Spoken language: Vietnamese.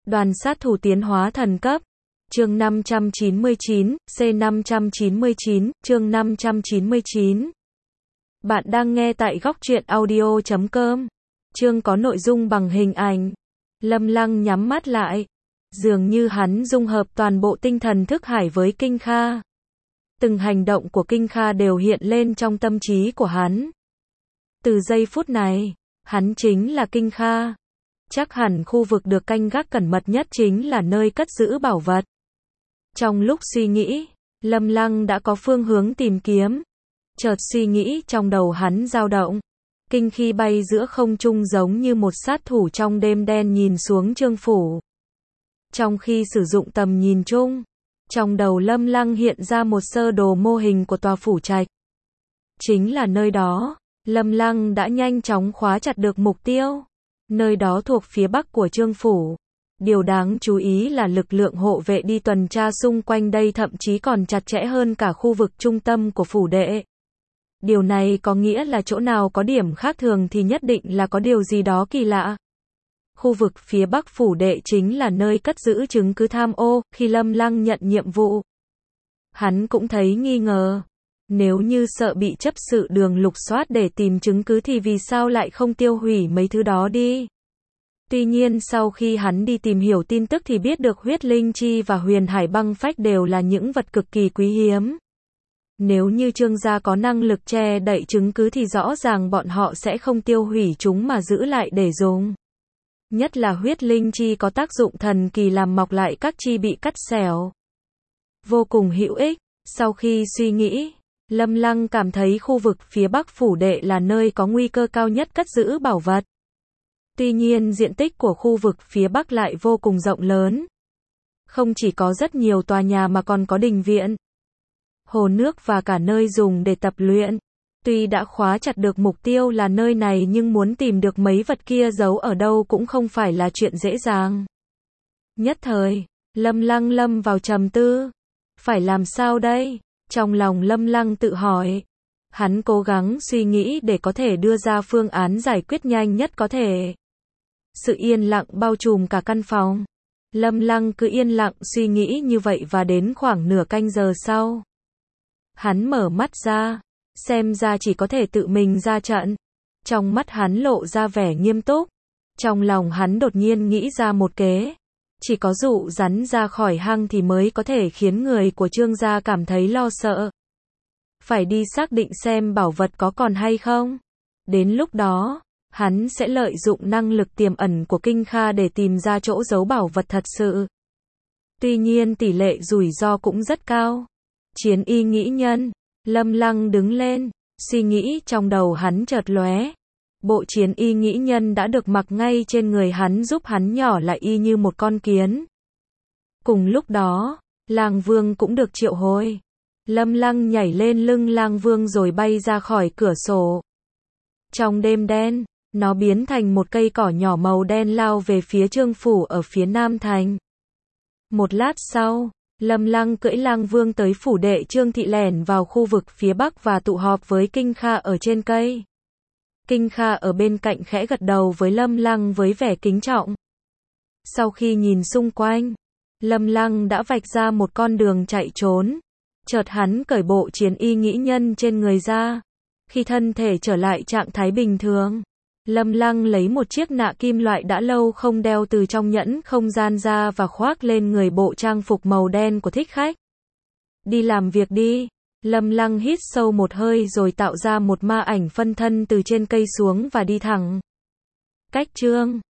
Đoàn sát thủ tiến hóa thần cấp. Chương 599, C599, chương 599. Bạn đang nghe tại góc truyện audio.com. Chương có nội dung bằng hình ảnh. Lâm Lăng nhắm mắt lại. Dường như hắn dung hợp toàn bộ tinh thần thức hải với Kinh Kha. Từng hành động của Kinh Kha đều hiện lên trong tâm trí của hắn. Từ giây phút này, hắn chính là Kinh Kha. Chắc hẳn khu vực được canh gác cẩn mật nhất chính là nơi cất giữ bảo vật. Trong lúc suy nghĩ, Lâm Lăng đã có phương hướng tìm kiếm. Chợt suy nghĩ trong đầu hắn dao động. Kinh khi bay giữa không trung giống như một sát thủ trong đêm đen nhìn xuống Trương phủ. Trong khi sử dụng tầm nhìn chung, trong đầu Lâm Lăng hiện ra một sơ đồ mô hình của tòa phủ trạch. Chính là nơi đó, Lâm Lăng đã nhanh chóng khóa chặt được mục tiêu. Nơi đó thuộc phía bắc của Trương phủ. Điều đáng chú ý là lực lượng hộ vệ đi tuần tra xung quanh đây thậm chí còn chặt chẽ hơn cả khu vực trung tâm của phủ đệ. Điều này có nghĩa là chỗ nào có điểm khác thường thì nhất định là có điều gì đó kỳ lạ. Khu vực phía bắc phủ đệ chính là nơi cất giữ chứng cứ tham ô. Khi Lâm Lăng nhận nhiệm vụ, hắn cũng thấy nghi ngờ. Nếu như sợ bị chấp sự đường lục soát để tìm chứng cứ thì vì sao lại không tiêu hủy mấy thứ đó đi. Tuy nhiên sau khi hắn đi tìm hiểu tin tức thì biết được huyết linh chi và huyền hải băng phách đều là những vật cực kỳ quý hiếm. Nếu như Trương gia có năng lực che đậy chứng cứ thì rõ ràng bọn họ sẽ không tiêu hủy chúng mà giữ lại để dùng. Nhất là huyết linh chi có tác dụng thần kỳ làm mọc lại các chi bị cắt xẻo. Vô cùng hữu ích. Sau khi suy nghĩ, Lâm Lăng cảm thấy khu vực phía bắc phủ đệ là nơi có nguy cơ cao nhất cất giữ bảo vật. Tuy nhiên diện tích của khu vực phía bắc lại vô cùng rộng lớn. Không chỉ có rất nhiều tòa nhà mà còn có đình viện, hồ nước và cả nơi dùng để tập luyện. Tuy đã khóa chặt được mục tiêu là nơi này nhưng muốn tìm được mấy vật kia giấu ở đâu cũng không phải là chuyện dễ dàng. Nhất thời, Lâm Lăng lâm vào trầm tư. Phải làm sao đây? Trong lòng Lâm Lăng tự hỏi. Hắn cố gắng suy nghĩ để có thể đưa ra phương án giải quyết nhanh nhất có thể. Sự yên lặng bao trùm cả căn phòng. Lâm Lăng cứ yên lặng suy nghĩ như vậy và đến khoảng nửa canh giờ sau, hắn mở mắt ra. Xem ra chỉ có thể tự mình ra trận. Trong mắt hắn lộ ra vẻ nghiêm túc. Trong lòng hắn đột nhiên nghĩ ra một kế. Chỉ có dụ rắn ra khỏi hang thì mới có thể khiến người của Trương gia cảm thấy lo sợ. Phải đi xác định xem bảo vật có còn hay không. Đến lúc đó, hắn sẽ lợi dụng năng lực tiềm ẩn của Kinh Kha để tìm ra chỗ giấu bảo vật thật sự. Tuy nhiên tỷ lệ rủi ro cũng rất cao. Chiến y nghĩ nhân. Lâm Lăng đứng lên, suy nghĩ trong đầu hắn chợt lóe. Bộ chiến y nghĩ nhân đã được mặc ngay trên người hắn giúp hắn nhỏ lại y như một con kiến. Cùng lúc đó, Lang Vương cũng được triệu hồi. Lâm Lăng nhảy lên lưng Lang Vương rồi bay ra khỏi cửa sổ. Trong đêm đen, nó biến thành một cây cỏ nhỏ màu đen lao về phía Trương phủ ở phía Nam thành. Một lát sau, Lâm Lăng cưỡi Lang Vương tới phủ đệ Trương thị lẻn vào khu vực phía bắc và tụ họp với Kinh Kha ở trên cây. Kinh Kha ở bên cạnh khẽ gật đầu với Lâm Lăng với vẻ kính trọng. Sau khi nhìn xung quanh, Lâm Lăng đã vạch ra một con đường chạy trốn. Chợt hắn cởi bộ chiến y nghĩ nhân trên người ra. Khi thân thể trở lại trạng thái bình thường, Lâm Lăng lấy một chiếc nạ kim loại đã lâu không đeo từ trong nhẫn không gian ra và khoác lên người bộ trang phục màu đen của thích khách. Đi làm việc đi. Lâm Lăng hít sâu một hơi rồi tạo ra một ma ảnh phân thân từ trên cây xuống và đi thẳng cách Trương